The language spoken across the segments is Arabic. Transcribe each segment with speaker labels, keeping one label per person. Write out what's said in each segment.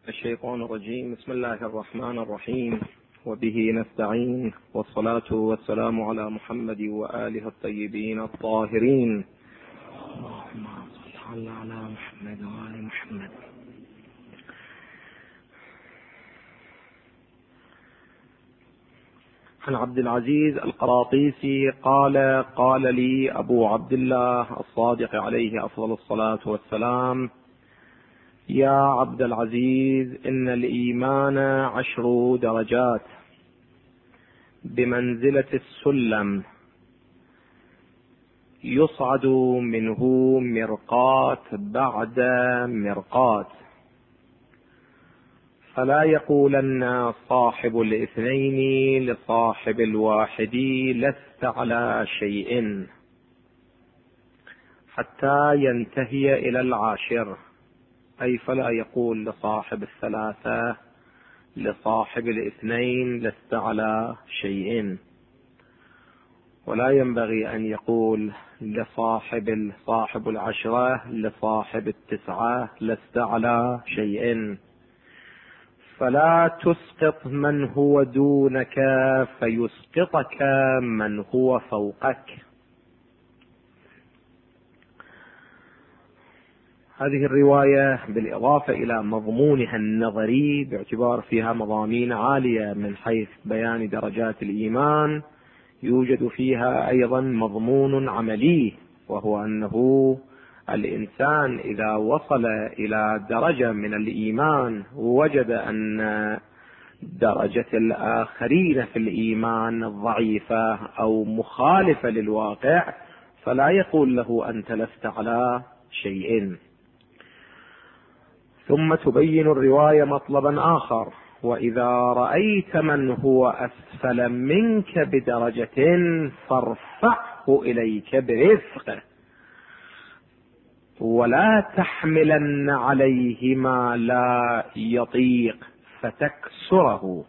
Speaker 1: الشيطان الرجيم. بسم الله الرحمن الرحيم، وبه نستعين، والصلاة والسلام على محمد وآله الطيبين الطاهرين. اللهم صل على محمد وآل محمد. عن عبد العزيز القراطيسي قال: قال لي أبو عبد الله الصادق عليه أفضل الصلاة والسلام: يا عبد العزيز، إن الإيمان 10 درجات بمنزلة السلم، يصعد منه مرقات بعد مرقات، فلا يقولن صاحب الاثنين لصاحب الواحد لست على شيء، حتى ينتهي إلى 10، أي فلا يقول لصاحب 3 لصاحب 2 لست على شيء، ولا ينبغي أن يقول لصاحب 10 لصاحب 9 لست على شيء. فلا تسقط من هو دونك فيسقطك من هو فوقك. هذه الرواية بالإضافة إلى مضمونها النظري باعتبار فيها مضامين عالية من حيث بيان درجات الإيمان، يوجد فيها أيضا مضمون عملي، وهو أنه الإنسان إذا وصل إلى درجة من الإيمان ووجد أن درجة الآخرين في الإيمان ضعيفة أو مخالفة للواقع، فلا يقول له أنت لست على شيء. ثم تبين الرواية مطلبا آخر: وإذا رأيت من هو أسفل منك بدرجة فارفعه إليك برفق، ولا تحملن عليه ما لا يطيق فتكسره.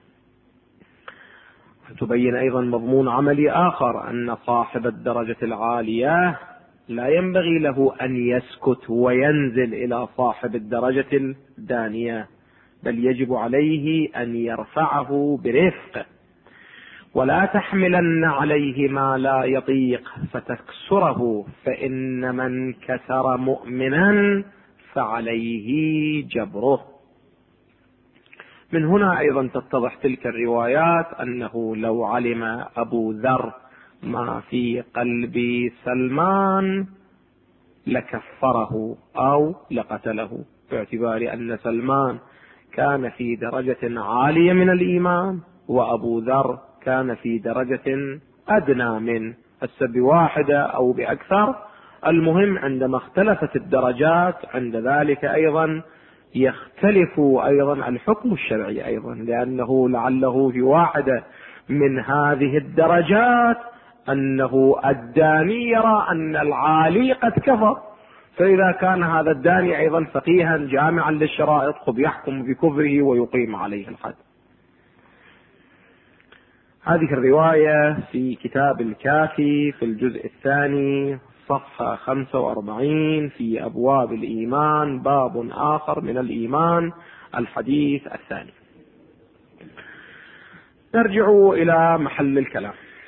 Speaker 1: تبين أيضا مضمون عملي آخر: أن صاحب الدرجة العالية لا ينبغي له أن يسكت وينزل إلى صاحب الدرجة الدانية، بل يجب عليه أن يرفعه برفق. ولا تحملن عليه ما لا يطيق فتكسره، فإن من كسر مؤمنا فعليه جبره. من هنا أيضا تتضح تلك الروايات أنه لو علم أبو ذر ما في قلب سلمان لكفره أو لقتله، باعتبار أن سلمان كان في درجة عالية من الإيمان وأبو ذر كان في درجة أدنى من بواحدة أو بأكثر. المهم عندما اختلفت الدرجات عند ذلك أيضا يختلف أيضا الحكم الشرعي أيضا، لأنه لعله في واحدة من هذه الدرجات أنه الداني يرى أن العالي قد كفر، فإذا كان هذا الداني أيضا فقيها جامعا للشرائط خذ يحكم بكفره ويقيم عليه الحد. هذه الرواية في كتاب الكافي في الجزء 2 صفحة 45 في أبواب الإيمان، باب آخر من الإيمان، الحديث 2. نرجع إلى محل الكلام.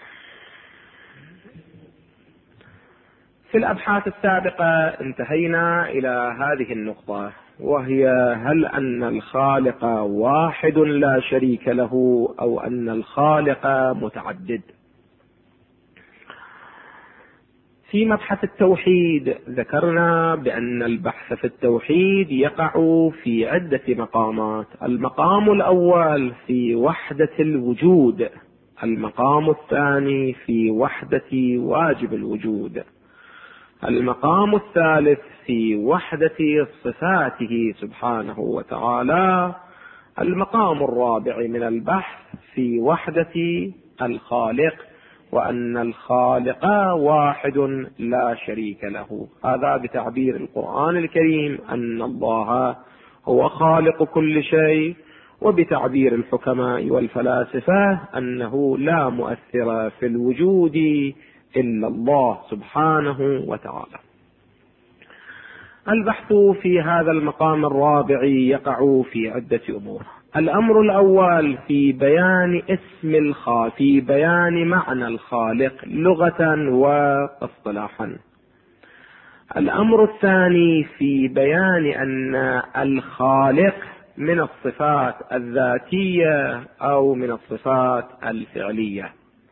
Speaker 1: في الأبحاث السابقة انتهينا إلى هذه النقطة، وهي: هل أن الخالق واحد لا شريك له أو أن الخالق متعدد؟ في مبحث التوحيد ذكرنا بأن البحث في التوحيد يقع في عدة مقامات. المقام الأول في وحدة الوجود، المقام الثاني في وحدة واجب الوجود، المقام الثالث في وحدة صفاته سبحانه وتعالى، المقام الرابع من البحث في وحدة الخالق، وأن الخالق واحد لا شريك له. هذا بتعبير القرآن الكريم أن الله هو خالق كل شيء، وبتعبير الحكماء والفلاسفة أنه لا مؤثر في الوجود إلا الله سبحانه وتعالى. البحث في هذا المقام الرابع يقع في عدة أمور. الأمر الأول في بيان في بيان معنى الخالق لغة واصطلاحا. الأمر الثاني في بيان أن الخالق من الصفات الذاتية أو من الصفات الفعلية.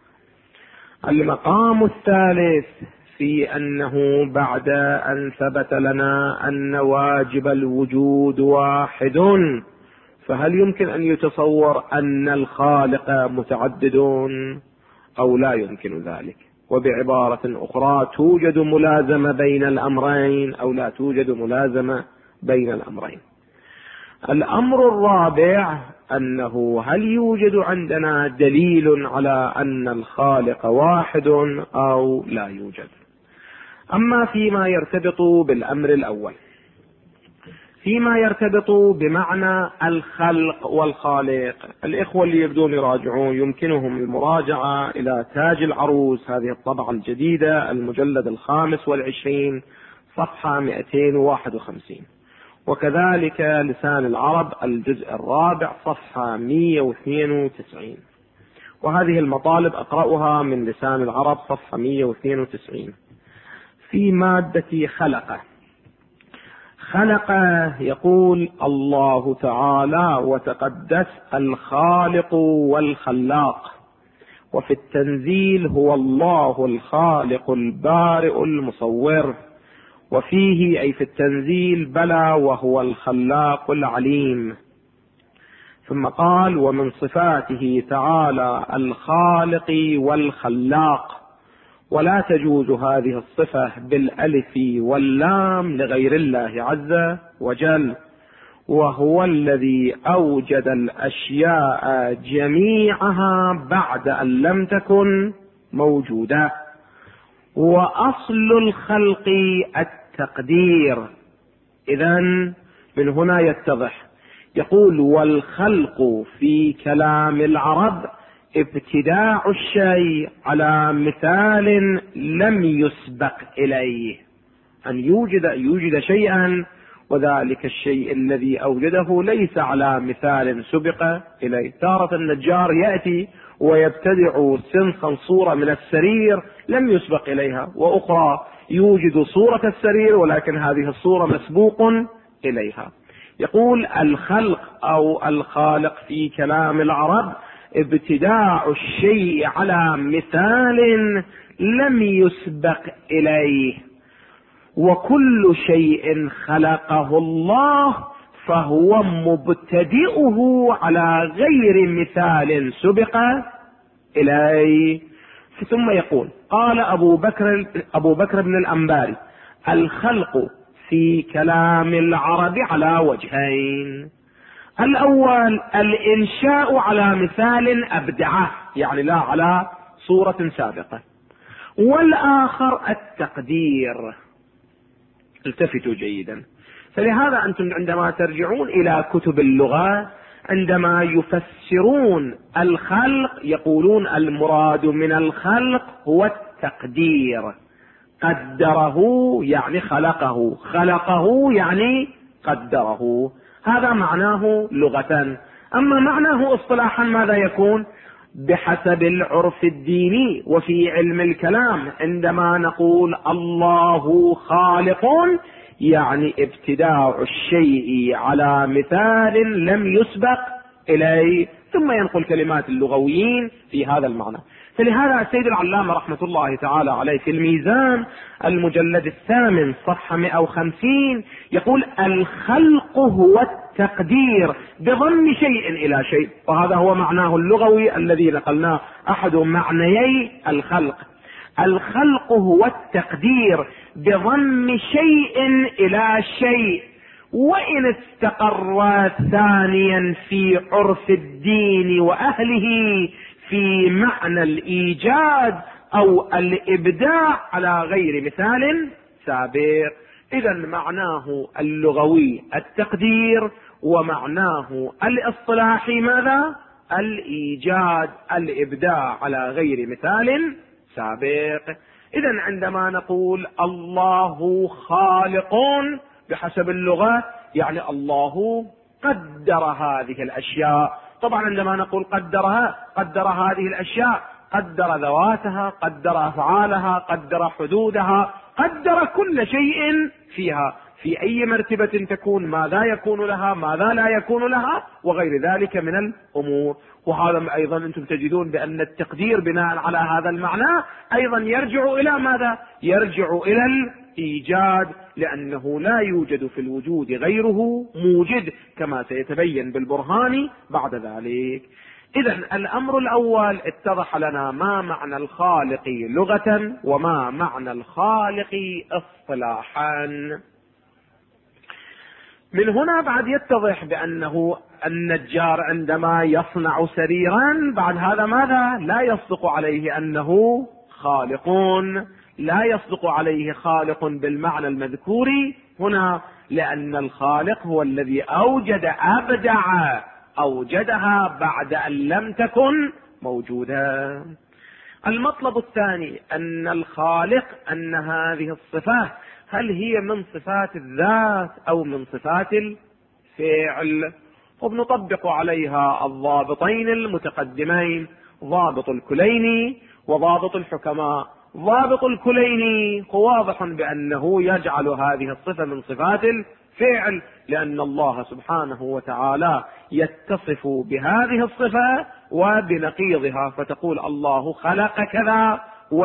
Speaker 1: المقام الثالث في أنه بعد أن ثبت لنا أن واجب الوجود واحد، فهل يمكن أن يتصور أن الخالق متعدد أو لا يمكن ذلك؟ وبعبارة أخرى، توجد ملازمة بين الأمرين أو لا توجد ملازمة بين الأمرين؟ الأمر الرابع أنه هل يوجد عندنا دليل على أن الخالق واحد أو لا يوجد؟ أما فيما يرتبط بالأمر الأول، فيما يرتبط بمعنى الخلق والخالق، الإخوة اللي يبدون يراجعون يمكنهم المراجعة إلى تاج العروس، هذه الطبعة الجديدة، المجلد 25 صفحة 251، وكذلك لسان العرب الجزء الرابع صفحة 192، وهذه المطالب أقرأها من لسان العرب صفحة 192. في مادة خلق يقول الله تعالى وتقدس الخالق والخلاق، وفي التنزيل هو الله الخالق البارئ المصور، وفيه أي في التنزيل بلى وهو الخلاق العليم. ثم قال ومن صفاته تعالى الخالق والخلاق، ولا تجوز هذه الصفة بالألف واللام لغير الله عز وجل، وهو الذي أوجد الأشياء جميعها بعد أن لم تكن موجودة. وأصل الخلق التقدير. إذن من هنا يتضح، يقول والخلق في كلام العرب ابتداع الشيء على مثال لم يسبق إليه، أن يوجد شيئا وذلك الشيء الذي أوجده ليس على مثال سبق إليه. تارة النجار يأتي ويبتدع سنخا صورة من السرير لم يسبق إليها، وأخرى يوجد صورة السرير ولكن هذه الصورة مسبوق إليها. يقول الخلق أو الخالق في كلام العرب ابتداع الشيء على مثال لم يسبق إليه، وكل شيء خلقه الله فهو مبتدئه على غير مثال سبق إليه. ثم يقول قال أبو بكر بن الأنباري الخلق في كلام العرب على وجهين: الأول الإنشاء على مثال أبدعه، يعني لا على صورة سابقة، والآخر التقدير. التفتوا جيدا. فلهذا أنتم عندما ترجعون إلى كتب اللغة عندما يفسرون الخلق يقولون المراد من الخلق هو التقدير. قدره يعني خلقه، خلقه يعني قدره، هذا معناه لغة. أما معناه اصطلاحا ماذا يكون؟ بحسب العرف الديني وفي علم الكلام عندما نقول الله خالق يعني ابتداع الشيء على مثال لم يسبق إليه، ثم ينقل كلمات اللغويين في هذا المعنى. فلهذا السيد العلامة رحمة الله تعالى عليه في الميزان المجلد 8 صفحة 150 يقول الخلق هو التقدير بضم شيء إلى شيء، وهذا هو معناه اللغوي الذي نقلناه، أحد معنيي الخلق. الخلق هو التقدير بضم شيء إلى شيء، وإن استقر ثانيا في عرف الدين وأهله في معنى الإيجاد أو الإبداع على غير مثال سابق. إذا معناه اللغوي التقدير، ومعناه الاصطلاحي ماذا؟ الإيجاد، الإبداع على غير مثال سابق. إذا عندما نقول الله خالق بحسب اللغة يعني الله قدر هذه الأشياء. طبعا عندما نقول قدرها، قدر هذه الأشياء، قدر ذواتها، قدر أفعالها، قدر حدودها، قدر كل شيء فيها، في أي مرتبة تكون، ماذا يكون لها، ماذا لا يكون لها، وغير ذلك من الأمور. وهذا أيضا أنتم تجدون بأن التقدير بناء على هذا المعنى أيضا يرجع إلى ماذا؟ يرجع إلى الإيجاد، لأنه لا يوجد في الوجود غيره موجد كما سيتبين بالبرهان بعد ذلك. إذن الأمر الأول اتضح لنا ما معنى الخالق لغة وما معنى الخالق اصطلاحا. من هنا بعد يتضح بأنه النجار عندما يصنع سريرا بعد هذا ماذا؟ لا يصدق عليه أنه خالق، لا يصدق عليه خالق بالمعنى المذكور هنا، لأن الخالق هو الذي أوجد، أبدع، أوجدها بعد أن لم تكن موجودة. المطلب الثاني أن الخالق، أن هذه الصفة هل هي من صفات الذات أو من صفات الفعل؟ وبنطبق عليها الضابطين المتقدمين، ضابط الكليني وضابط الحكماء. ضابط الكليني هو واضح بأنه يجعل هذه الصفة من صفات الفعل، لأن الله سبحانه وتعالى يتصف بهذه الصفة وبنقيضها، فتقول الله خلق كذا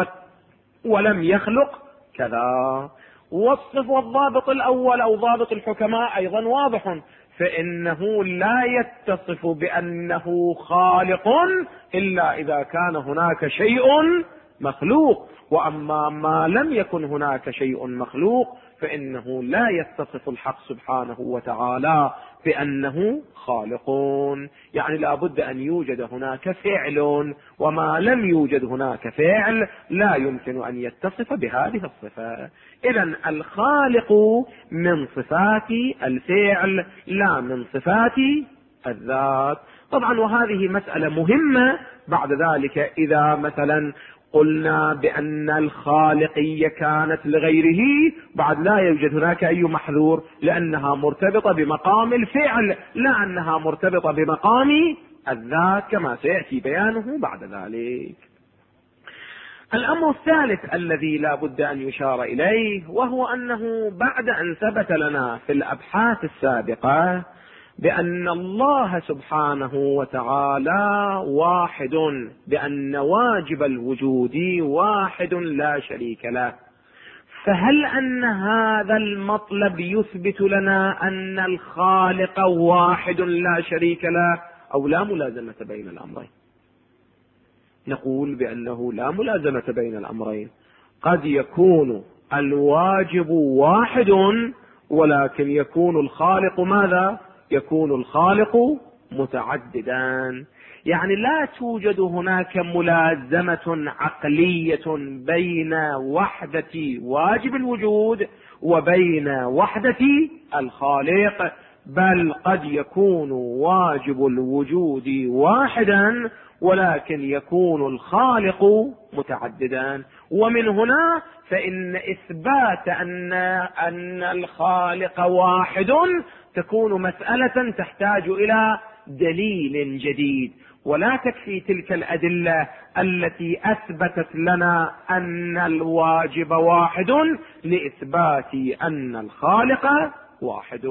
Speaker 1: ولم يخلق كذا. والضابط الأول أو ضابط الحكماء أيضا واضح، فإنه لا يتصف بأنه خالق إلا إذا كان هناك شيء مخلوق، وأما ما لم يكن هناك شيء مخلوق فإنه لا يتصف الحق سبحانه وتعالى بأنه خالق. يعني لا بد أن يوجد هناك فعل، وما لم يوجد هناك فعل لا يمكن أن يتصف بهذه الصفة. إذن الخالق من صفات الفعل لا من صفات الذات. طبعا وهذه مسألة مهمة بعد ذلك. إذا مثلا قلنا بأن الخالقية كانت لغيره بعد لا يوجد هناك أي محذور، لأنها مرتبطة بمقام الفعل لا أنها مرتبطة بمقام الذات كما سيأتي بيانه بعد ذلك. الأمر الثالث الذي لا بد أن يشار إليه، وهو أنه بعد أن ثبت لنا في الأبحاث السابقة بأن الله سبحانه وتعالى واحد، بأن واجب الوجود واحد لا شريك له، فهل أن هذا المطلب يثبت لنا أن الخالق واحد لا شريك له أو لا ملازمة بين الأمرين؟ نقول بأنه لا ملازمة بين الأمرين. قد يكون الواجب واحد ولكن يكون الخالق ماذا؟ يكون الخالق متعددا. يعني لا توجد هناك ملازمة عقلية بين وحدة واجب الوجود وبين وحدة الخالق، بل قد يكون واجب الوجود واحدا ولكن يكون الخالق متعددا. ومن هنا فإن إثبات أن الخالق واحد تكون مسألة تحتاج إلى دليل جديد، ولا تكفي تلك الأدلة التي أثبتت لنا أن الواجب واحد لإثبات أن الخالق واحد.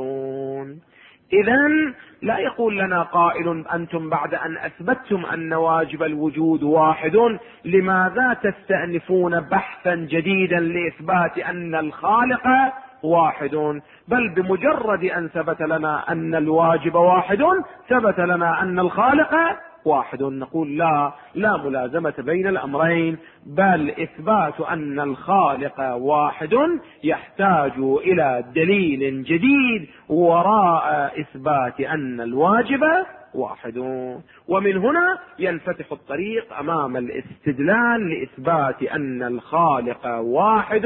Speaker 1: إذن لا يقول لنا قائل أنتم بعد أن أثبتتم أن واجب الوجود واحد لماذا تستأنفون بحثا جديدا لإثبات أن الخالق واحد؟ بل بمجرد أن ثبت لنا أن الواجب واحد ثبت لنا أن الخالق واحد. نقول لا ملازمة بين الأمرين، بل إثبات أن الخالق واحد يحتاج إلى دليل جديد وراء إثبات أن الواجب واحد. ومن هنا ينفتح الطريق أمام الاستدلال لإثبات أن الخالق واحد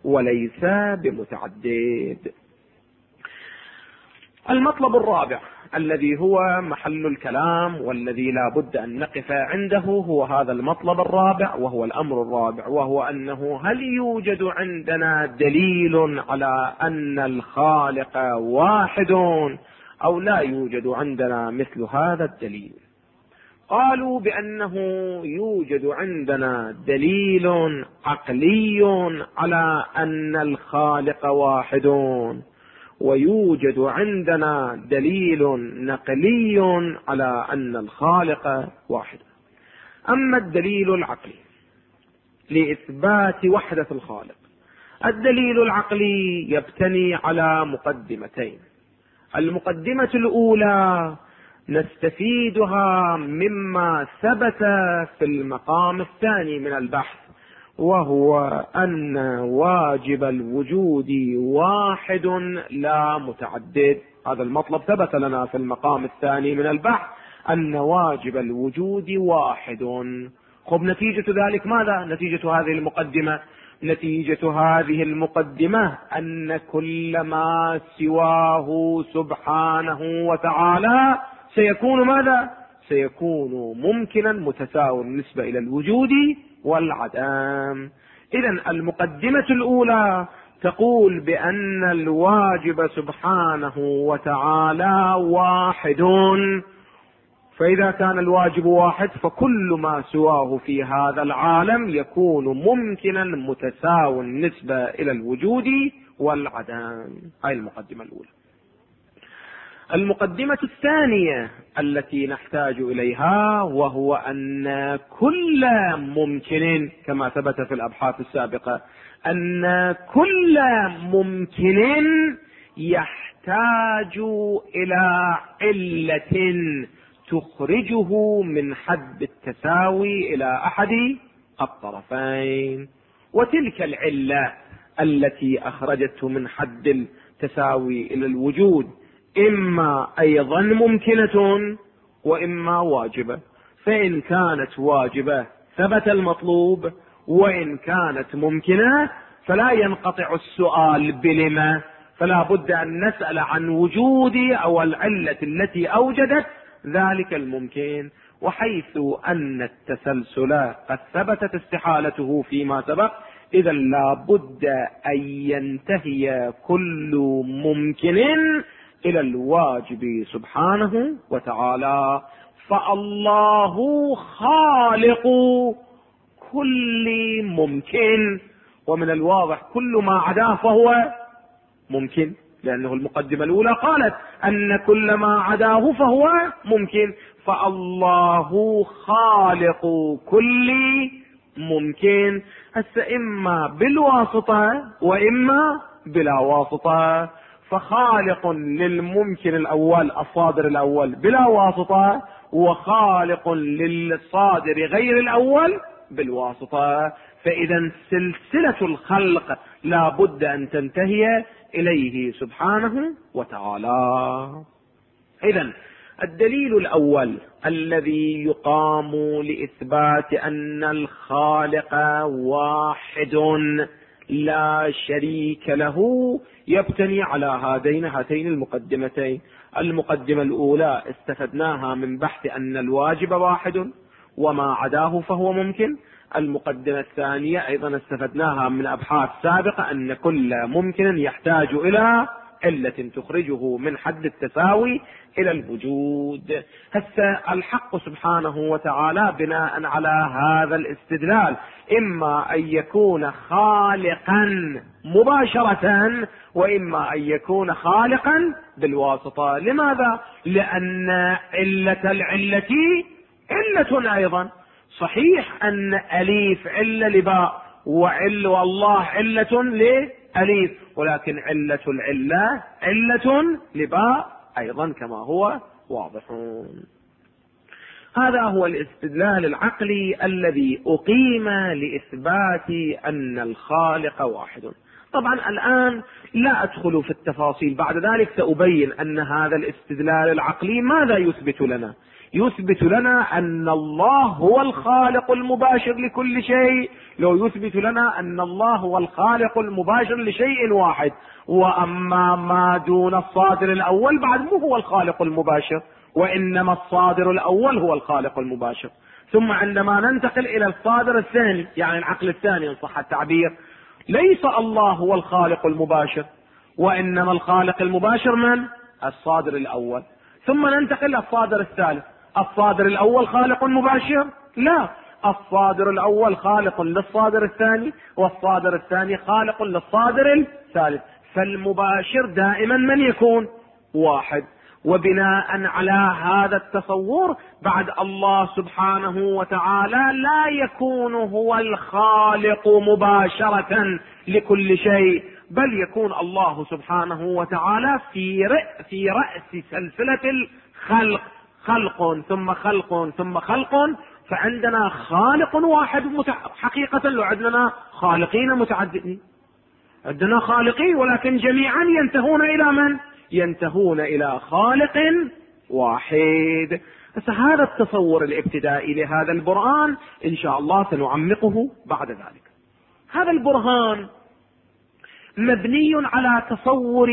Speaker 1: وليس بمتعدد. المطلب الرابع الذي هو محل الكلام والذي لا بد أن نقف عنده هو هذا المطلب الرابع، وهو الأمر الرابع، وهو أنه هل يوجد عندنا دليل على أن الخالق واحد أو لا يوجد عندنا مثل هذا الدليل؟ قالوا بأنه يوجد عندنا دليل عقلي على أن الخالق واحد، ويوجد عندنا دليل نقلي على أن الخالق واحد. أما الدليل العقلي لإثبات وحدة الخالق، الدليل العقلي يبتني على مقدمتين. المقدمة الأولى نستفيدها مما ثبت في المقام الثاني من البحث، وهو أن واجب الوجود واحد لا متعدد. هذا المطلب ثبت لنا في المقام الثاني من البحث، أن واجب الوجود واحد. خب نتيجة ذلك ماذا؟ نتيجة هذه المقدمة، نتيجة هذه المقدمة أن كل ما سواه سبحانه وتعالى سيكون ماذا؟ سيكون ممكنا متساوي بالنسبة إلى الوجود والعدم. إذن المقدمة الأولى تقول بأن الواجب سبحانه وتعالى واحد، فإذا كان الواجب واحد فكل ما سواه في هذا العالم يكون ممكنا متساوي بالنسبة إلى الوجود والعدم. هاي المقدمة الأولى. المقدمة الثانية التي نحتاج إليها وهو أن كل ممكن، كما ثبت في الأبحاث السابقة، أن كل ممكن يحتاج إلى علة تخرجه من حد التساوي إلى أحد الطرفين، وتلك العلة التي أخرجته من حد التساوي إلى الوجود إما أيضا ممكنة وإما واجبة. فإن كانت واجبة ثبت المطلوب، وإن كانت ممكنة فلا ينقطع السؤال بلما، فلا بد أن نسأل عن وجود أو العلة التي أوجدت ذلك الممكن. وحيث أن التسلسل قد ثبتت استحالته فيما سبق، إذا لا بد أن ينتهي كل ممكن إلى الواجب سبحانه وتعالى. فالله خالق كل ممكن، ومن الواضح كل ما عداه فهو ممكن، لأنه المقدمة الأولى قالت أن كل ما عداه فهو ممكن. فالله خالق كل ممكن، إما بالواسطة وإما بلا واسطة. فخالق للممكن الأول الصادر الأول بلا واسطة، وخالق للصادر غير الأول بالواسطة. فإذا سلسلة الخلق لا بد أن تنتهي إليه سبحانه وتعالى. إذن الدليل الأول الذي يقام لإثبات أن الخالق واحد لا شريك له يبتني على هاتين المقدمتين. المقدمة الأولى استفدناها من بحث أن الواجب واحد وما عداه فهو ممكن. المقدمة الثانية أيضا استفدناها من أبحاث سابقة أن كل ممكن يحتاج إلى علة تخرجه من حد التساوي إلى الوجود. هسه الحق سبحانه وتعالى بناء على هذا الاستدلال إما أن يكون خالقا مباشرة، وإما أن يكون خالقا بالواسطة. لماذا؟ لأن علة العلة علة أيضا. صحيح أن أليف علة لباء، والله علة لأليف، ولكن علة العلة علة لباء أيضا كما هو واضح. هذا هو الاستدلال العقلي الذي أقيم لإثبات أن الخالق واحد. طبعا الآن لا أدخل في التفاصيل، بعد ذلك سأبين أن هذا الاستدلال العقلي ماذا يثبت لنا. يثبت لنا أن الله هو الخالق المباشر لكل شيء، لو يثبت لنا أن الله هو الخالق المباشر لشيء واحد. وأما ما دون الصادر الأول بعد مو هو الخالق المباشر، وإنما الصادر الأول هو الخالق المباشر. ثم عندما ننتقل إلى الصادر الثاني، يعني العقل الثاني إن صح التعبير، ليس الله هو الخالق المباشر، وإنما الخالق المباشر من؟ الصادر الأول. ثم ننتقل إلى الصادر الثالث. الصادر الأول خالق مباشر؟ لا، الصادر الأول خالق للصادر الثاني، والصادر الثاني خالق للصادر الثالث. فالمباشر دائما من يكون؟ واحد. وبناء على هذا التصور بعد الله سبحانه وتعالى لا يكون هو الخالق مباشرة لكل شيء، بل يكون الله سبحانه وتعالى في رأس سلسلة الخلق، خلق ثم خلق ثم خلق. فعندنا خالق واحد حقيقة، لو عندنا خالقين متعددين، عندنا خالقين ولكن جميعا ينتهون إلى من؟ ينتهون إلى خالق واحد. هذا التصور الابتدائي لهذا البرهان إن شاء الله سنعمقه بعد ذلك. هذا البرهان مبني على تصور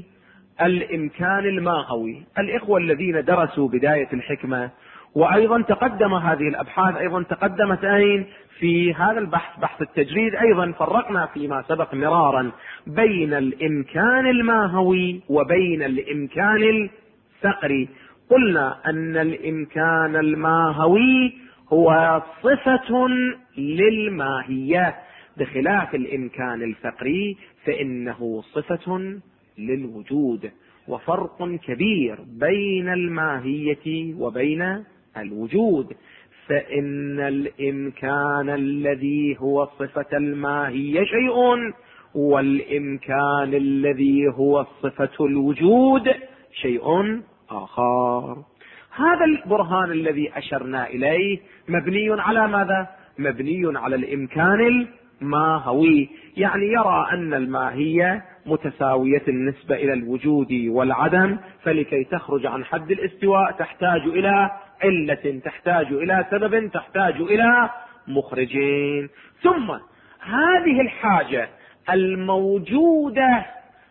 Speaker 1: الإمكان الماهوي. الإخوة الذين درسوا بداية الحكمة، وأيضا تقدم هذه الأبحاث أيضا تقدمت أين؟ في هذا البحث، بحث التجريد، أيضا فرقنا فيما سبق مرارا بين الإمكان الماهوي وبين الإمكان الفقري. قلنا أن الإمكان الماهوي هو صفة للماهية، بخلاف الإمكان الفقري فإنه صفة للوجود. وفرق كبير بين الماهية وبين الوجود. فإن الإمكان الذي هو صفة الماهية شيء، والإمكان الذي هو صفة الوجود شيء آخر. هذا البرهان الذي أشرنا إليه مبني على ماذا؟ مبني على الإمكان الماهوي، يعني يرى أن الماهية متساوية النسبة إلى الوجود والعدم، فلكي تخرج عن حد الاستواء تحتاج إلى علة، تحتاج إلى سبب، تحتاج إلى مخرجين. ثم هذه الحاجة الموجودة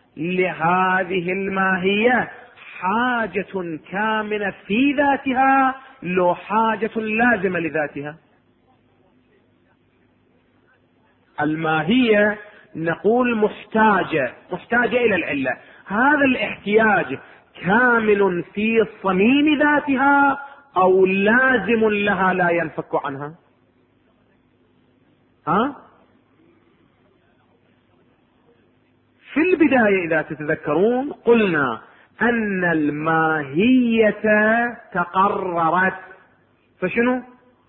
Speaker 1: لهذه الماهية حاجة كامنة في ذاتها، لو حاجة لازمة لذاتها. الماهية نقول محتاجة إلى العلة. هذا الاحتياج كامل في صميم ذاتها أو لازم لها لا ينفك عنها؟ في البداية إذا تتذكرون قلنا أن الماهية تقررت، فشنو؟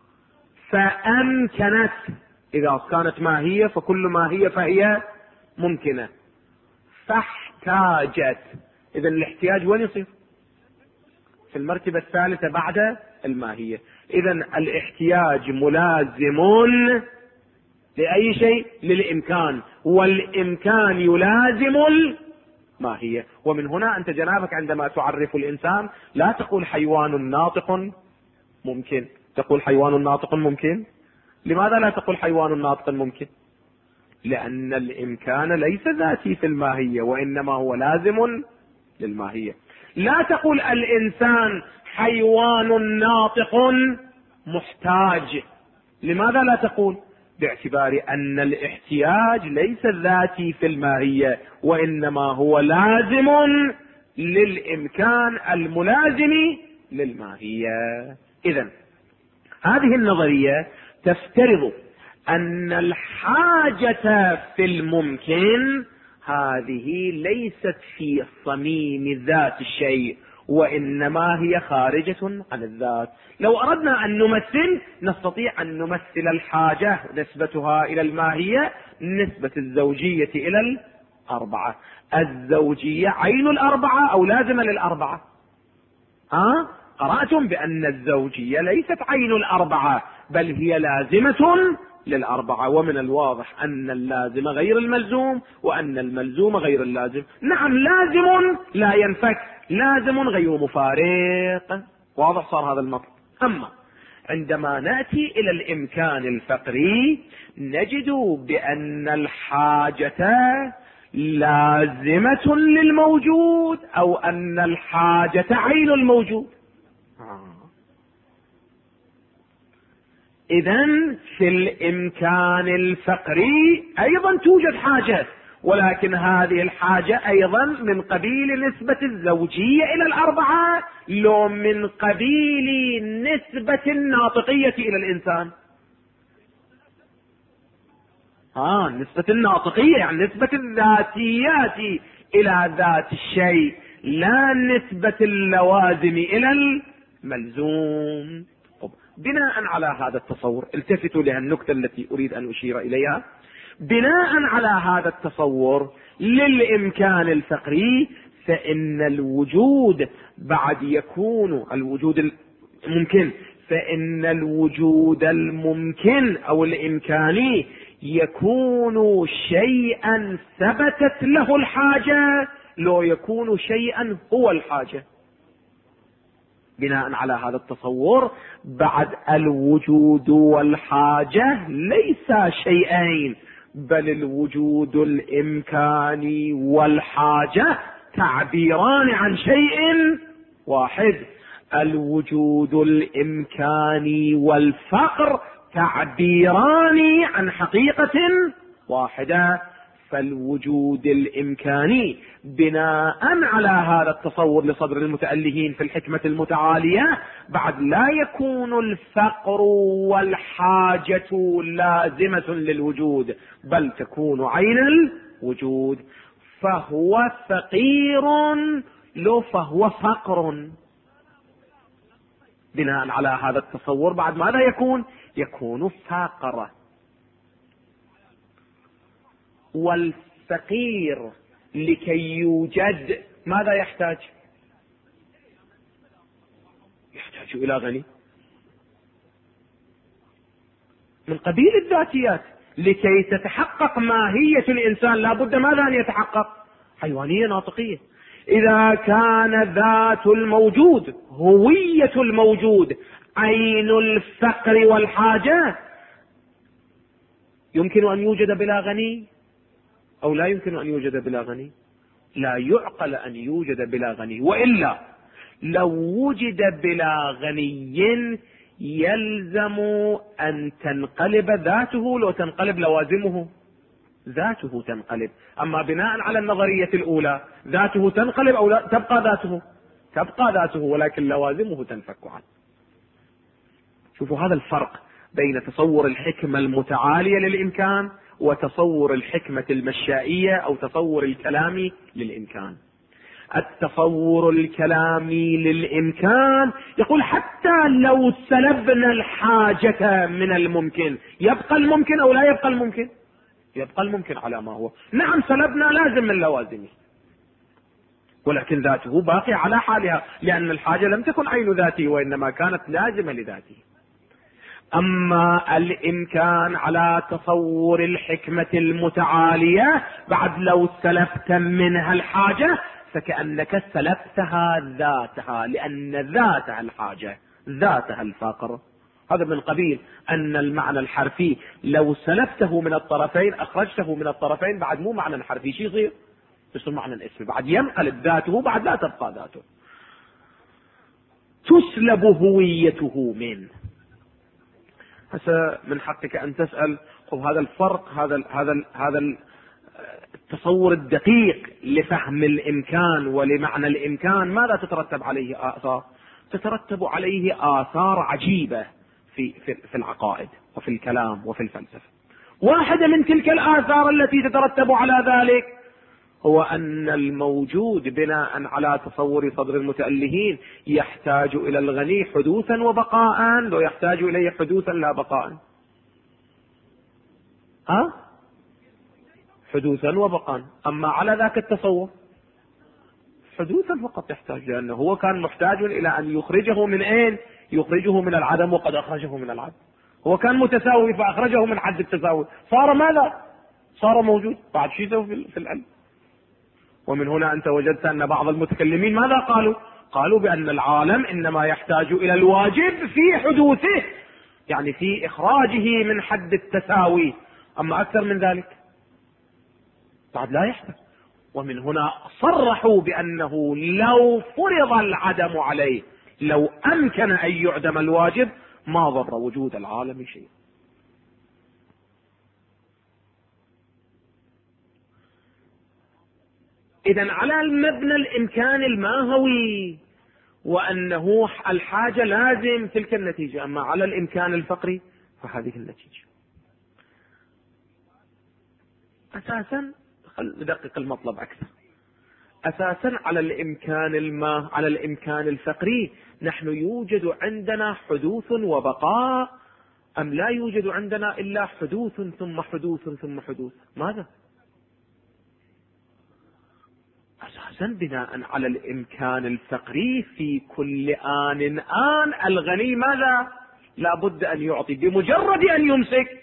Speaker 1: فأمكنت. إذا كانت ماهية فكل ماهية فهي ممكنة. فاحتاجت، إذن الاحتياج وين يصير؟ في المرتبة الثالثة بعد الماهية. إذن الاحتياج ملازم لأي شيء؟ للإمكان، والإمكان يلازم الماهية. ومن هنا أنت جنابك عندما تعرف الإنسان لا تقول حيوان ناطق ممكن، تقول حيوان ناطق ممكن. لماذا لا تقول حيوان ناطق ممكن؟ لأن الإمكان ليس ذاتي في الماهية، وإنما هو لازم للماهية. لا تقول الإنسان حيوان ناطق محتاج. لماذا لا تقول؟ باعتبار أن الاحتياج ليس ذاتي في الماهية، وإنما هو لازم للإمكان الملازم للماهية. إذن هذه النظرية تفترض أن الحاجة في الممكن هذه ليست في صميم ذات الشيء، وإنما هي خارجة عن الذات. لو أردنا أن نمثل نستطيع أن نمثل الحاجة نسبتها إلى الماهية نسبة الزوجية إلى الأربعة. الزوجية عين الأربعة أو لازمة للأربعة؟ قرأتم بأن الزوجية ليست عين الأربعة بل هي لازمة للأربعة. ومن الواضح أن اللازم غير الملزوم وأن الملزوم غير اللازم. نعم، لازم لا ينفك، لازم غير مفارق. واضح صار هذا المطلب. أما عندما نأتي إلى الإمكان الفقري نجد بأن الحاجة لازمة للموجود، أو أن الحاجة عين الموجود. إذن في الإمكان الفقري أيضا توجد حاجة، ولكن هذه الحاجة أيضا من قبيل نسبة الزوجية إلى الأربعة، لو من قبيل نسبة الناطقية إلى الإنسان. نسبة الناطقية يعني نسبة الذاتيات إلى ذات الشيء، لا نسبة اللوازم إلى الملزوم. بناء على هذا التصور، التفتوا للنكتة التي أريد أن أشير إليها. بناء على هذا التصور للإمكان الفقري، فإن الوجود بعد يكون الوجود الممكن، فإن الوجود الممكن أو الإمكاني يكون شيئا ثبتت له الحاجة، لو يكون شيئا هو الحاجة. بناء على هذا التصور بعد الوجود والحاجة ليس شيئين، بل الوجود الإمكاني والحاجة تعبيران عن شيء واحد. الوجود الإمكاني والفقر تعبيران عن حقيقة واحدة. فالوجود الإمكاني بناء على هذا التصور لصدر المتألهين في الحكمة المتعالية بعد لا يكون الفقر والحاجة لازمة للوجود، بل تكون عين الوجود. فهو فقير لو فهو فقر. بناء على هذا التصور بعد ماذا يكون فاقرة. والفقير لكي يوجد ماذا يحتاج إلى غني من قبيل الذاتيات. لكي تتحقق ماهية الإنسان لابد ماذا أن يتحقق؟ حيوانية ناطقية. إذا كان ذات الموجود هوية الموجود عين الفقر والحاجة، يمكن أن يوجد بلا غني أو لا يمكن أن يوجد بلا غني؟ لا يعقل أن يوجد بلا غني، وإلا لو وجد بلا غني يلزم أن تنقلب ذاته، لو تنقلب لوازمه ذاته تنقلب. أما بناء على النظرية الأولى ذاته تنقلب أو لا تبقى ذاته ولكن لوازمه تنفك عنه. شوفوا هذا الفرق بين تصور الحكمة المتعالية للإمكان وتصور الحكمة المشائية أو تصور الكلامي للإمكان. التصور الكلامي للإمكان يقول حتى لو سلبنا الحاجة من الممكن يبقى الممكن أو لا يبقى الممكن؟ يبقى الممكن على ما هو. نعم سلبنا لازم من لوازمه، ولكن ذاته باقي على حالها، لأن الحاجة لم تكن عين ذاته وإنما كانت لازمة لذاته. أما الإمكان على تصور الحكمة المتعالية بعد لو سلبت منها الحاجة فكأنك سلبتها ذاتها، لأن ذاتها الحاجة ذاتها الفقر. هذا من قبيل أن المعنى الحرفي لو سلبته من الطرفين أخرجته من الطرفين بعد مو معنى حرفي شيء غير، يصير معنى اسمي، بعد ينقلب ذاته بعد لا تبقى ذاته، تسلب هويته منه. هسه من حقك أن تسأل هذا الفرق، هذا التصور الدقيق لفهم الإمكان ولمعنى الإمكان ماذا تترتب عليه آثار؟ تترتب عليه آثار عجيبة في العقائد وفي الكلام وفي الفلسفة. واحدة من تلك الآثار التي تترتب على ذلك هو أن الموجود بناء على تصور صدر المتألهين يحتاج إلى الغني حدوثا وبقاء، لو يحتاج إليه حدوثا لا بقاء. حدوثا وبقاء. أما على ذاك التصور حدوثا فقط يحتاج، لأنه هو كان محتاج إلى أن يخرجه من أين؟ يخرجه من العدم، وقد أخرجه من العدم. هو كان متساوي فأخرجه من حد التساوي، صار ماذا؟ صار موجود. بعد شيء في القلب. ومن هنا أنت وجدت أن بعض المتكلمين ماذا قالوا؟ قالوا بأن العالم إنما يحتاج إلى الواجب في حدوثه، يعني في إخراجه من حد التساوي، أما أكثر من ذلك بعد لا يحتاج. ومن هنا صرحوا بأنه لو فرض العدم عليه، لو أمكن أن يعدم الواجب ما ضر وجود العالم شيء. إذن على المبنى الإمكان الماهوي وأنه الحاجة لازم تلك النتيجة، أما على الإمكان الفقري فهذه النتيجة. أساسا ندقق المطلب أكثر. أساسا على الإمكان الفقري نحن يوجد عندنا حدوث وبقاء، أم لا يوجد عندنا إلا حدوث ثم حدوث ثم حدوث؟ ماذا؟ أساسا بناء على الإمكان الفقري في كل آن الغني ماذا؟ لا بد أن يعطي، بمجرد أن يمسك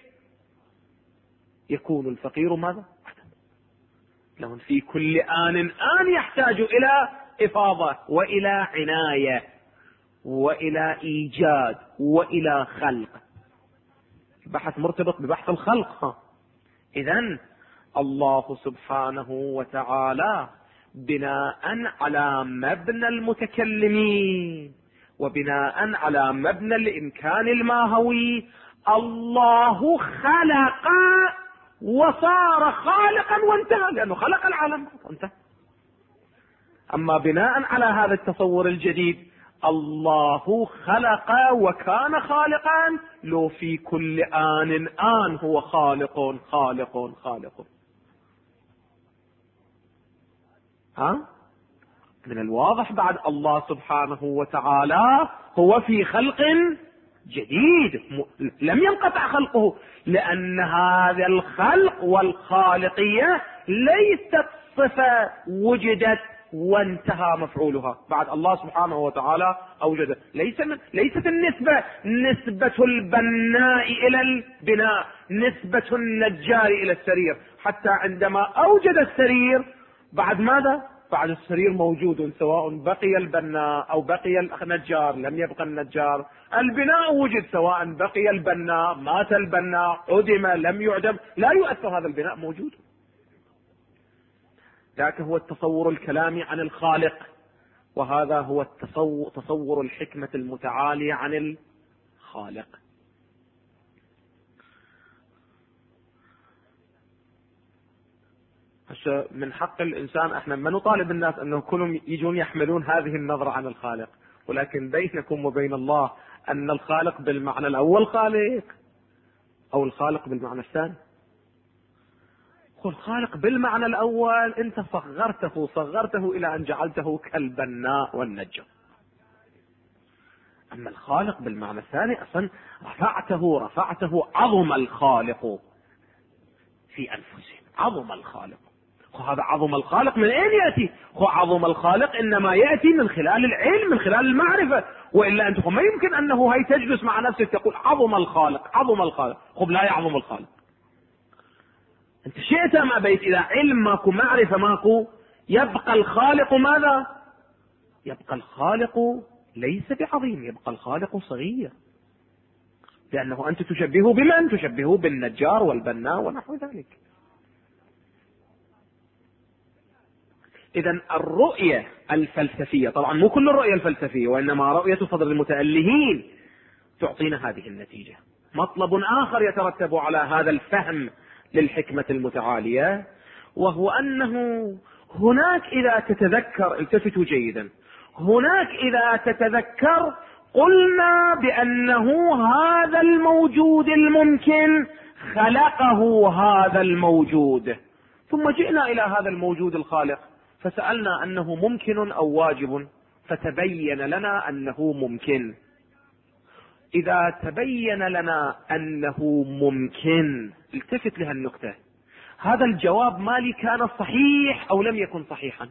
Speaker 1: يكون الفقير ماذا؟ لهم في كل آن يحتاج إلى إفاضة وإلى عناية وإلى إيجاد وإلى خلق. بحث مرتبط ببحث الخلق. إذن الله سبحانه وتعالى بناء على مبنى المتكلمين وبناء على مبنى الإمكان الماهوي، الله خلق وصار خالقا وانتهى، لأنه خلق العالم وانتهى. أما بناء على هذا التصور الجديد، الله خلق وكان خالقا، لو في كل آن هو خالق خالق خالق. من الواضح بعد الله سبحانه وتعالى هو في خلق جديد لم ينقطع خلقه، لأن هذا الخلق والخالقية ليست صفة وجدت وانتهى مفعولها، بعد الله سبحانه وتعالى أوجده. ليست النسبة نسبة البناء إلى البناء، نسبة النجار إلى السرير، حتى عندما أوجد السرير بعد ماذا؟ بعد السرير موجود، سواء بقي البناء أو بقي النجار، لم يبقى النجار. البناء وجد، سواء بقي البناء، مات البناء، عدم، لم يعدم، لا يؤثر، هذا البناء موجود. ذاك هو التصور الكلامي عن الخالق، وهذا هو تصور الحكمة المتعالية عن الخالق. من حق الإنسان، احنا ما نطالب الناس أنه كلهم يجون يحملون هذه النظرة عن الخالق، ولكن بينكم وبين الله أن الخالق بالمعنى الأول خالق، أو الخالق بالمعنى الثاني. الخالق بالمعنى الأول أنت صغرته إلى أن جعلته كالبناء والنجار. أما الخالق بالمعنى الثاني أصلا رفعته عظم الخالق في أنفسهم، عظم الخالق. وهذا عظم الخالق من أين يأتي؟ هو عظم الخالق إنما يأتي من خلال العلم، من خلال المعرفة، وإلا أنت ما يمكن أنه هي تجلس مع نفسك تقول عظم الخالق عظم الخالق، لا يعظم الخالق. أنت شئت ما بيت، إذا علم ماكو، معرفة ماكو، يبقى الخالق ماذا؟ يبقى الخالق ليس بعظيم، يبقى الخالق صغير، لأنه أنت تشبهه بمن؟ تشبهه بالنجار والبناء ونحو ذلك. إذن الرؤية الفلسفية، طبعا مو كل الرؤية الفلسفية، وإنما رؤية فضل المتألهين تعطينا هذه النتيجة. مطلب آخر يترتب على هذا الفهم للحكمة المتعالية، وهو أنه هناك، إذا تتذكر، التفتوا جيدا، هناك إذا تتذكر قلنا بأنه هذا الموجود الممكن خلقه هذا الموجود، ثم جئنا إلى هذا الموجود الخالق فسألنا أنه ممكن أو واجب، فتبين لنا أنه ممكن. إذا تبين لنا أنه ممكن، التفت لها النقطة، هذا الجواب مالي كان صحيح أو لم يكن صحيحا؟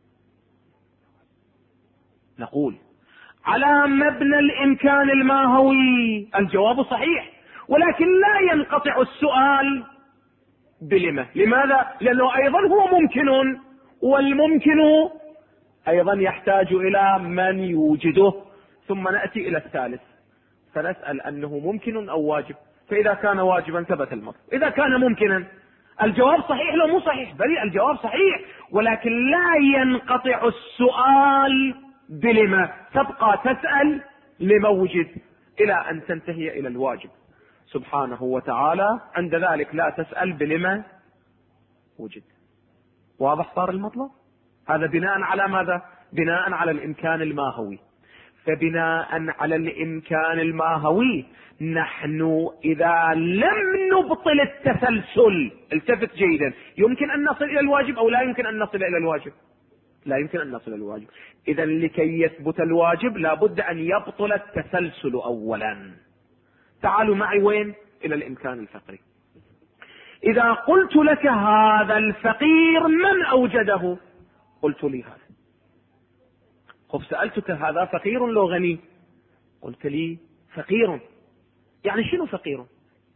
Speaker 1: نقول على مبنى الإمكان الماهوي الجواب صحيح، ولكن لا ينقطع السؤال بلمه. لماذا؟ لأنه أيضا هو ممكن، والممكن أيضا يحتاج إلى من يوجده، ثم نأتي إلى الثالث فنسأل أنه ممكن أو واجب. فإذا كان واجبا ثبت المطلب، إذا كان ممكنا الجواب صحيح لو مو صحيح، بل الجواب صحيح، ولكن لا ينقطع السؤال بلما، تبقى تسأل لما وجد إلى أن تنتهي إلى الواجب سبحانه وتعالى. عند ذلك لا تسأل بلما وجد. واضح صار المطلب؟ هذا بناء على ماذا؟ بناء على الإمكان الماهوي. فبناء على الإمكان الماهوي نحن إذا لم نبطل التسلسل، التفت جيدا، يمكن أن نصل إلى الواجب أو لا يمكن أن نصل إلى الواجب؟ لا يمكن أن نصل إلى الواجب. إذا لكي يثبت الواجب لابد أن يبطل التسلسل أولا. تعالوا معي وين؟ إلى الإمكان الفقري. إذا قلت لك هذا الفقير من أوجده؟ قلت لي هذا. خف سألتك هذا فقير لو غني؟ قلت لي فقير. يعني شنو فقير؟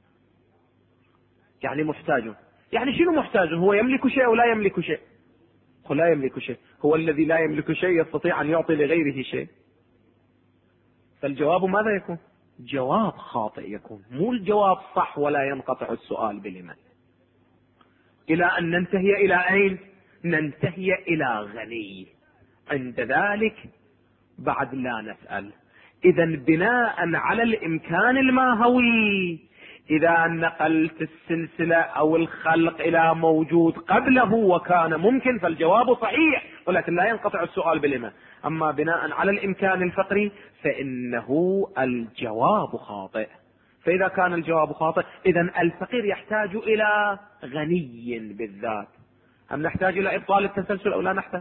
Speaker 1: يعني محتاج. يعني شنو محتاج؟ هو يملك شيء أو لا يملك شيء؟ هو لا يملك شيء. هو الذي لا يملك شيء يستطيع أن يعطي لغيره شيء. فالجواب ماذا يكون؟ جواب خاطئ يكون، مو الجواب صح. ولا ينقطع السؤال بلمن، إلى أن ننتهي إلى أين؟ ننتهي إلى غني. عند ذلك بعد لا نسأل. إذا بناء على الإمكان الماهوي، إذا نقلت السلسلة أو الخلق إلى موجود قبله وكان ممكن فالجواب صحيح، ولكن لا ينقطع السؤال بلما. أما بناء على الإمكان الفقري فإنه الجواب خاطئ. فإذا كان الجواب خاطئ إذا الفقير يحتاج إلى غني بالذات. هل نحتاج إلى إبطال التسلسل أو لا نحتاج؟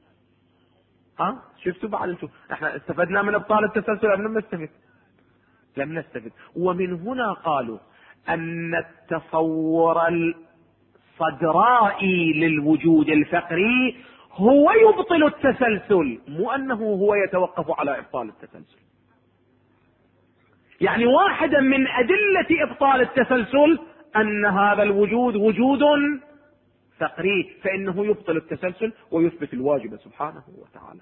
Speaker 1: شفتوا بعد انتم احنا استفدنا من ابطال التسلسل ام لم نستفد؟ لم نستفد. ومن هنا قالوا ان التصور الصدرائي للوجود الفقري هو يبطل التسلسل، مو انه هو يتوقف على ابطال التسلسل. يعني واحدا من ادلة ابطال التسلسل ان هذا الوجود وجود فقري، فإنه يبطل التسلسل ويثبت الواجب سبحانه وتعالى.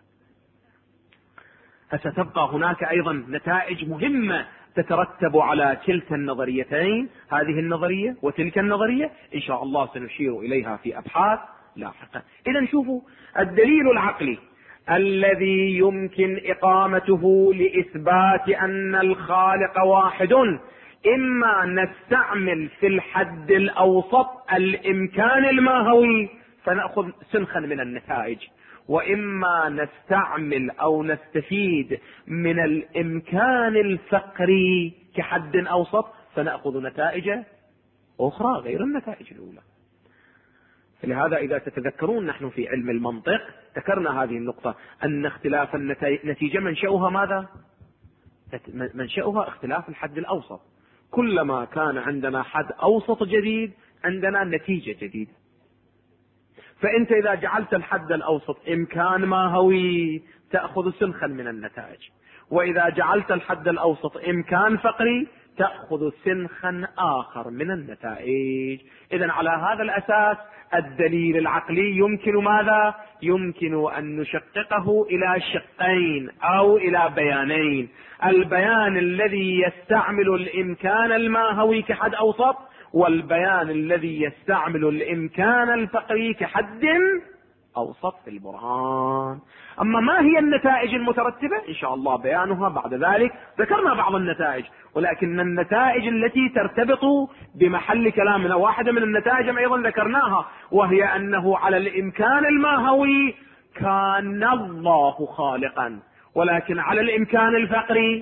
Speaker 1: ستبقى هناك أيضا نتائج مهمة تترتب على كلتا النظريتين، هذه النظرية وتلك النظرية، إن شاء الله سنشير إليها في أبحاث لاحقة. إذا شوفوا الدليل العقلي الذي يمكن إقامته لإثبات أن الخالق واحد، إما نستعمل في الحد الأوسط الإمكان الماهوي فنأخذ سنخا من النتائج، وإما نستعمل أو نستفيد من الإمكان الفقري كحد أوسط فنأخذ نتائج أخرى غير النتائج الأولى. فلهذا إذا تتذكرون نحن في علم المنطق ذكرنا هذه النقطة، أن اختلاف النتيجة منشأها ماذا؟ منشأها اختلاف الحد الأوسط. كلما كان عندنا حد أوسط جديد عندنا نتيجة جديدة. فأنت إذا جعلت الحد الأوسط إمكان ماهوي تأخذ سنخا من النتائج، وإذا جعلت الحد الأوسط إمكان فقري تأخذ سنخا آخر من النتائج. إذن على هذا الأساس الدليل العقلي يمكن ماذا؟ يمكن أن نشققه إلى شقين أو إلى بيانين. البيان الذي يستعمل الإمكان الماهوي كحد أوسط، والبيان الذي يستعمل الإمكان الفقري كحد أوسط في البرهان. أما ما هي النتائج المترتبة إن شاء الله بيانها بعد ذلك. ذكرنا بعض النتائج، ولكن النتائج التي ترتبط بمحل كلامنا واحدة من النتائج أيضا ذكرناها، وهي أنه على الإمكان الماهوي كان الله خالقا، ولكن على الإمكان الفقري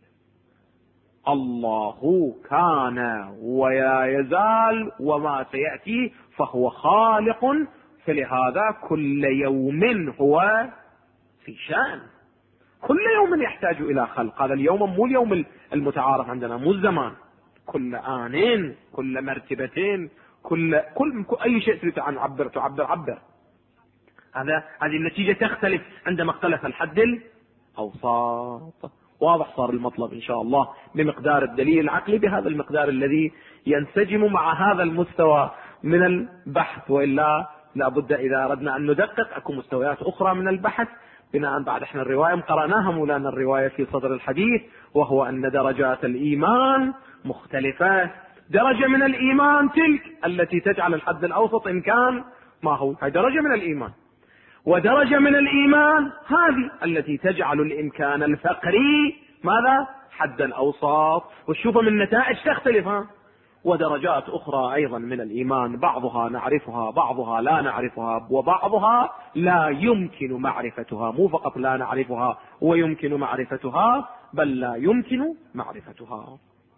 Speaker 1: الله كان ولا يزال وما سيأتي فهو خالق. فلهذا كل يوم هو في شأن، كل يوم يحتاج إلى خلق. هذا اليوم مو اليوم المتعارف عندنا، مو الزمان، كل آنين، كل مرتبتين، كل أي شيء تريد أن تعبر. هذه النتيجة تختلف عندما اختلف الحد الأوسط. واضح صار المطلب إن شاء الله بمقدار الدليل العقلي بهذا المقدار الذي ينسجم مع هذا المستوى من البحث، وإلا لابد إذا أردنا أن ندقق أكو مستويات أخرى من البحث بناء بعد احنا الرواية قرأناها مولانا، الرواية في صدر الحديث، وهو أن درجات الإيمان مختلفة. درجة من الإيمان تلك التي تجعل الحد الأوسط إن كان ما هو، هذه درجة من الإيمان. ودرجة من الإيمان هذه التي تجعل الإمكان الفقري ماذا؟ حدا أوسط. وشوفوا من النتائج تختلف. ودرجات أخرى أيضا من الإيمان بعضها نعرفها بعضها لا نعرفها، وبعضها لا يمكن معرفتها، مو فقط لا نعرفها ويمكن معرفتها، بل لا يمكن معرفتها.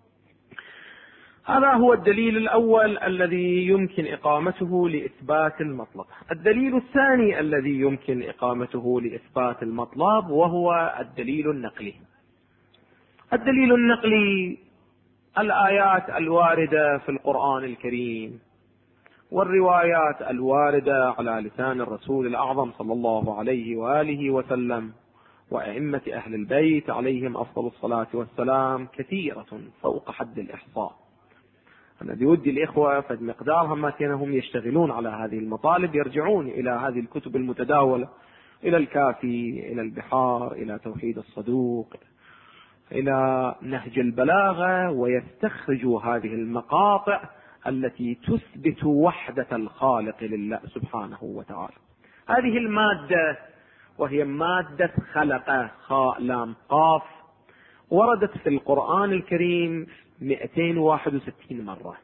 Speaker 1: هذا هو الدليل الأول الذي يمكن إقامته لإثبات المطلب. الدليل الثاني الذي يمكن إقامته لإثبات المطلب وهو الدليل النقلي. الدليل النقلي الآيات الواردة في القرآن الكريم والروايات الواردة على لسان الرسول الأعظم صلى الله عليه وآله وسلم وأئمة أهل البيت عليهم أفضل الصلاة والسلام كثيرة فوق حد الإحصاء. أنا بودي الإخوة فد مقدارهم ما كانهم يشتغلون على هذه المطالب يرجعون إلى هذه الكتب المتداولة، إلى الكافي، إلى البحار، إلى توحيد الصدوق، إلى نهج البلاغة، ويستخرجوا هذه المقاطع التي تثبت وحدة الخالق لله سبحانه وتعالى. هذه المادة وهي مادة خلق خاء لام قاف وردت في القرآن الكريم 261 مرة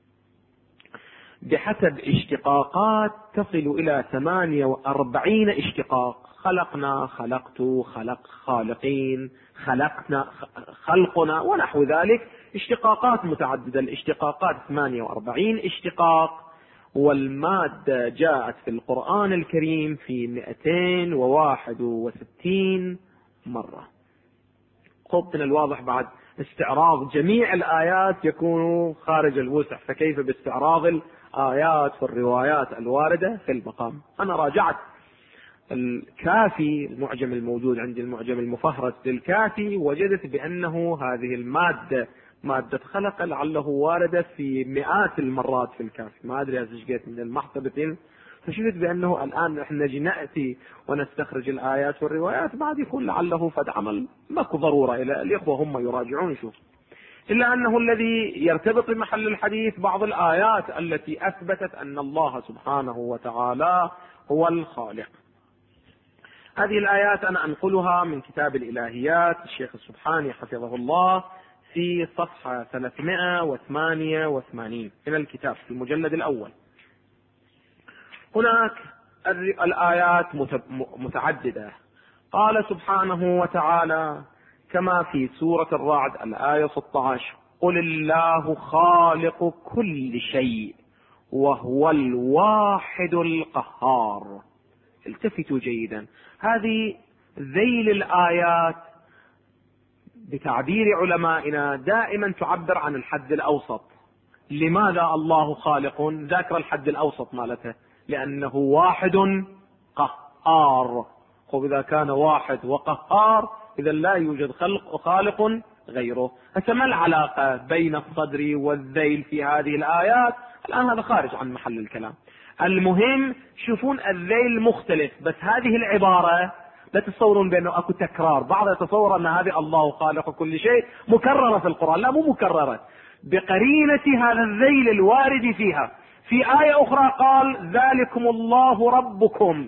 Speaker 1: بحسب اشتقاقات تصل إلى 48 اشتقاق. خلقنا، خلقت، خلق، خالقين، خلقنا، خلقنا، ونحو ذلك. اشتقاقات متعددة، الاشتقاقات 48 اشتقاق، والمادة جاءت في القرآن الكريم في 261 مرة. خب من الواضح بعد استعراض جميع الآيات يكون خارج الوسع، فكيف باستعراض الآيات والروايات الواردة في المقام؟ أنا راجعت الكافي، المعجم الموجود عندي، المعجم المفهرس للكافي، وجدت بأنه هذه المادة مادة خلق لعله واردة في مئات المرات في الكافي، ما أدري إذا جيت من المحتبة، فشفت بأنه الآن احنا نأتي ونستخرج الآيات والروايات بعد يكون لعله فد عمل ماكو ضرورة إلى الإخوة هم يراجعون يشوف، إلا أنه الذي يرتبط بمحل الحديث بعض الآيات التي أثبتت أن الله سبحانه وتعالى هو الخالق. هذه الآيات أنا أنقلها من كتاب الإلهيات الشيخ السبحاني حفظه الله في صفحة 388 من الكتاب في المجلد الأول. هناك الآيات متعددة. قال سبحانه وتعالى كما في سورة الرعد الآية 16: قل الله خالق كل شيء وهو الواحد القهار. التفتوا جيدا، هذه ذيل الآيات بتعبير علمائنا دائما تعبر عن الحد الأوسط. لماذا الله خالق؟ ذاكر الحد الأوسط مالته، لأنه واحد قهار. إذا كان واحد وقهار إذا لا يوجد خالق غيره. فما العلاقة بين الصدر والذيل في هذه الآيات؟ الآن هذا خارج عن محل الكلام. المهم شوفون الذيل مختلف، بس هذه العبارة لا تتصورون بأنه أكو تكرار. بعض يتصور أن هذه الله خالق كل شيء مكررة في القرآن، لا مو مكررة، بقرينة هذا الذيل الوارد فيها. في آية أخرى قال ذلكم الله ربكم،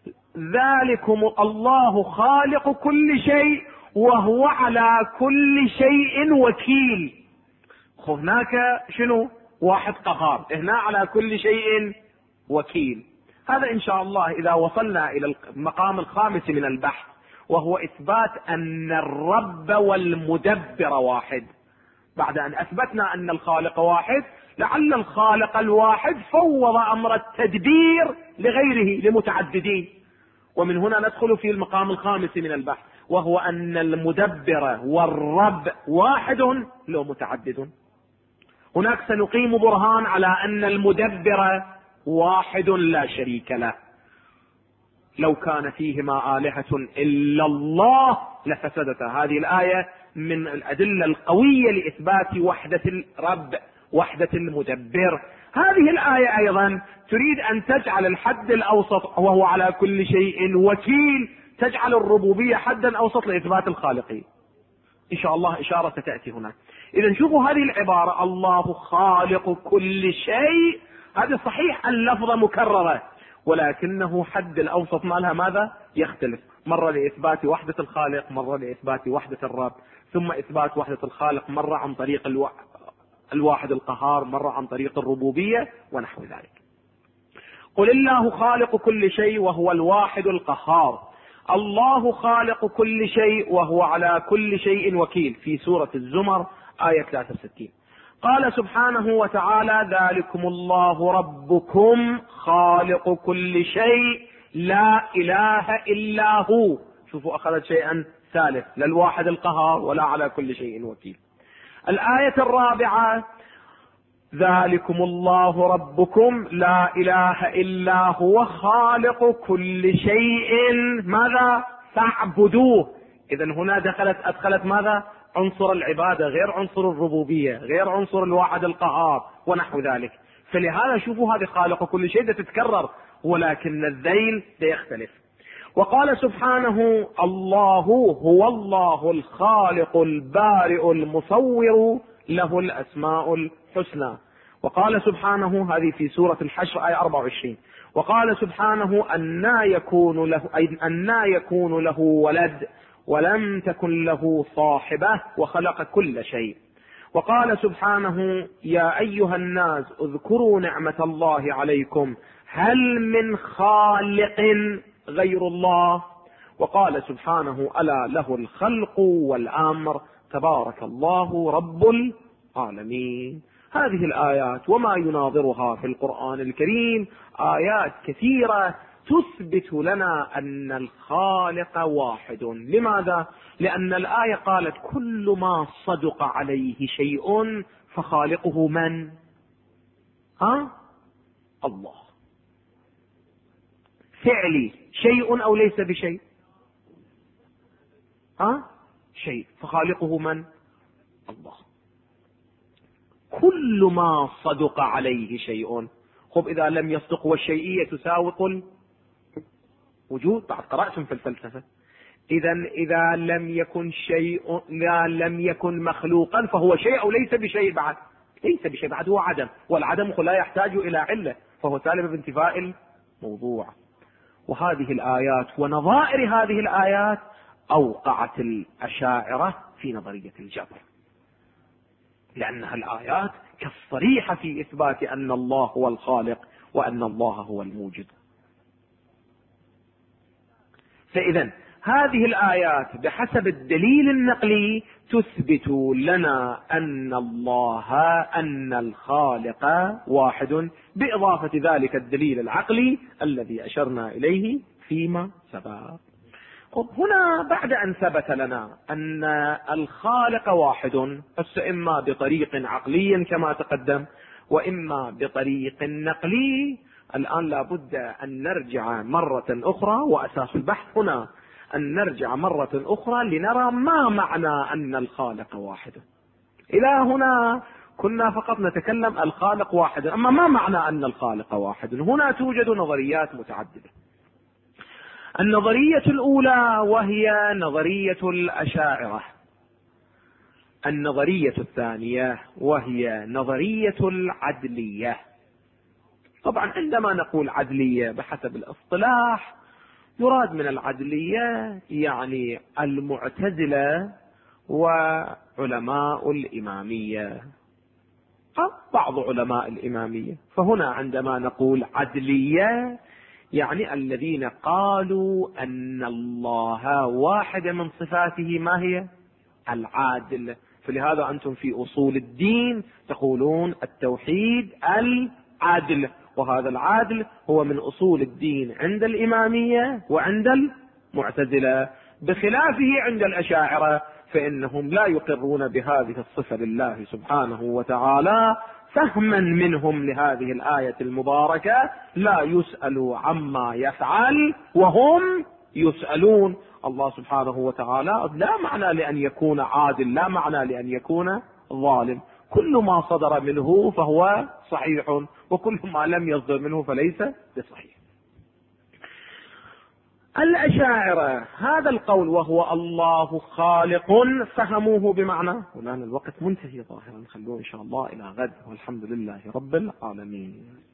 Speaker 1: ذلكم الله خالق كل شيء وهو على كل شيء وكيل. هناك شنو؟ واحد قهار، هنا على كل شيء وكيل. هذا إن شاء الله إذا وصلنا إلى المقام الخامس من البحث، وهو إثبات أن الرب والمدبر واحد. بعد أن أثبتنا أن الخالق واحد، لعل الخالق الواحد فوض أمر التدبير لغيره لمتعددين، ومن هنا ندخل في المقام الخامس من البحث، وهو أن المدبر والرب واحد لو متعدد. هناك سنقيم برهان على أن المدبر واحد لا شريك له. لو كان فيهما آلهة إلا الله لفسدتا. هذه الآية من الأدلة القوية لإثبات وحدة الرب، وحدة المدبر. هذه الآية أيضا تريد أن تجعل الحد الأوسط وهو على كل شيء وكيل، تجعل الربوبية حدا أوسط لإثبات الخالقية. إن شاء الله إشارة ستأتي هنا. إذا شوفوا هذه العبارة الله خالق كل شيء، هذا صحيح اللفظة مكررة، ولكنه حد الأوسط مالها ماذا؟ يختلف، مرة لإثبات وحدة الخالق، مرة لإثبات وحدة الرب، ثم إثبات وحدة الخالق مرة عن طريق الواحد القهار، مرة عن طريق الربوبية ونحو ذلك. قل الله خالق كل شيء وهو الواحد القهار. الله خالق كل شيء وهو على كل شيء وكيل، في سورة الزمر آية 63. قال سبحانه وتعالى ذلكم الله ربكم خالق كل شيء لا إله إلا هو. شوفوا أخذت شيئا ثالث، لا الواحد القهار ولا على كل شيء وكيل. الآية الرابعة ذلكم الله ربكم لا إله إلا هو خالق كل شيء ماذا؟ فاعبدوه. إذا هنا أدخلت ماذا؟ عنصر العبادة، غير عنصر الربوبية، غير عنصر الواحد القهار ونحو ذلك. فلهذا شوفوا هذه خالق كل شيء تتكرر، ولكن الذيل يختلف. وقال سبحانه الله هو الله الخالق البارئ المصور له الأسماء الحسنى. وقال سبحانه، هذه في سورة الحشر آية 24، وقال سبحانه أنى يكون له ولد ولم تكن له صاحبة وخلق كل شيء. وقال سبحانه يا أيها الناس اذكروا نعمة الله عليكم هل من خالق غير الله. وقال سبحانه ألا له الخلق والأمر تبارك الله رب العالمين. هذه الآيات وما يناظرها في القرآن الكريم آيات كثيرة تثبت لنا أن الخالق واحد. لماذا؟ لأن الآية قالت كل ما صدق عليه شيء فخالقه من؟ الله. فعلي شيء أو ليس بشيء؟ شيء، فخالقه من؟ الله. كل ما صدق عليه شيء. خب إذا لم يصدق والشيئية تساوق الوجود، بعد قرأتم في الفلسفة. إذا لم يكن شيء، لم يكن مخلوقا فهو شيء أو ليس بشيء بعد؟ ليس بشيء بعد، هو عدم، والعدم لا يحتاج إلى علة، فهو سالب بانتفاء الموضوع. وهذه الآيات ونظائر هذه الآيات أوقعت الأشاعرة في نظرية الجبر، لأنها الآيات كالصريحة في إثبات أن الله هو الخالق وأن الله هو الموجد. فإذا هذه الآيات بحسب الدليل النقلي تثبت لنا أن الخالق واحد، بإضافة ذلك الدليل العقلي الذي أشرنا إليه فيما سبق. هنا بعد أن ثبت لنا أن الخالق واحد، إما بطريق عقلي كما تقدم وإما بطريق نقلي، الآن لابد أن نرجع مرة أخرى، وأساس البحث هنا أن نرجع مرة أخرى لنرى ما معنى أن الخالق واحد. إلى هنا كنا فقط نتكلم الخالق واحد، أما ما معنى أن الخالق واحد؟ هنا توجد نظريات متعددة. النظرية الأولى وهي نظرية الأشاعرة، النظرية الثانية وهي نظرية العدلية. طبعا عندما نقول عدلية بحسب الاصطلاح يراد من العدلية يعني المعتزلة وعلماء الإمامية أو بعض علماء الإمامية. فهنا عندما نقول عدلية يعني الذين قالوا أن الله واحد من صفاته ما هي؟ العادل. فلهذا أنتم في أصول الدين تقولون التوحيد العادل، وهذا العادل هو من أصول الدين عند الإمامية وعند المعتزلة، بخلافه عند الأشاعرة فإنهم لا يقرون بهذه الصفة لله سبحانه وتعالى، فهما منهم لهذه الآية المباركة لا يسأل عما يفعل وهم يسألون. الله سبحانه وتعالى لا معنى لأن يكون عادل، لا معنى لأن يكون ظالم، كل ما صدر منه فهو صحيح، وكل ما لم يصدر منه فليس بصحيح. الأشاعرة هذا القول وهو الله خالق فهموه بمعنى، والآن الوقت منتهي ظاهرا، خلوه إن شاء الله إلى غد، والحمد لله رب العالمين.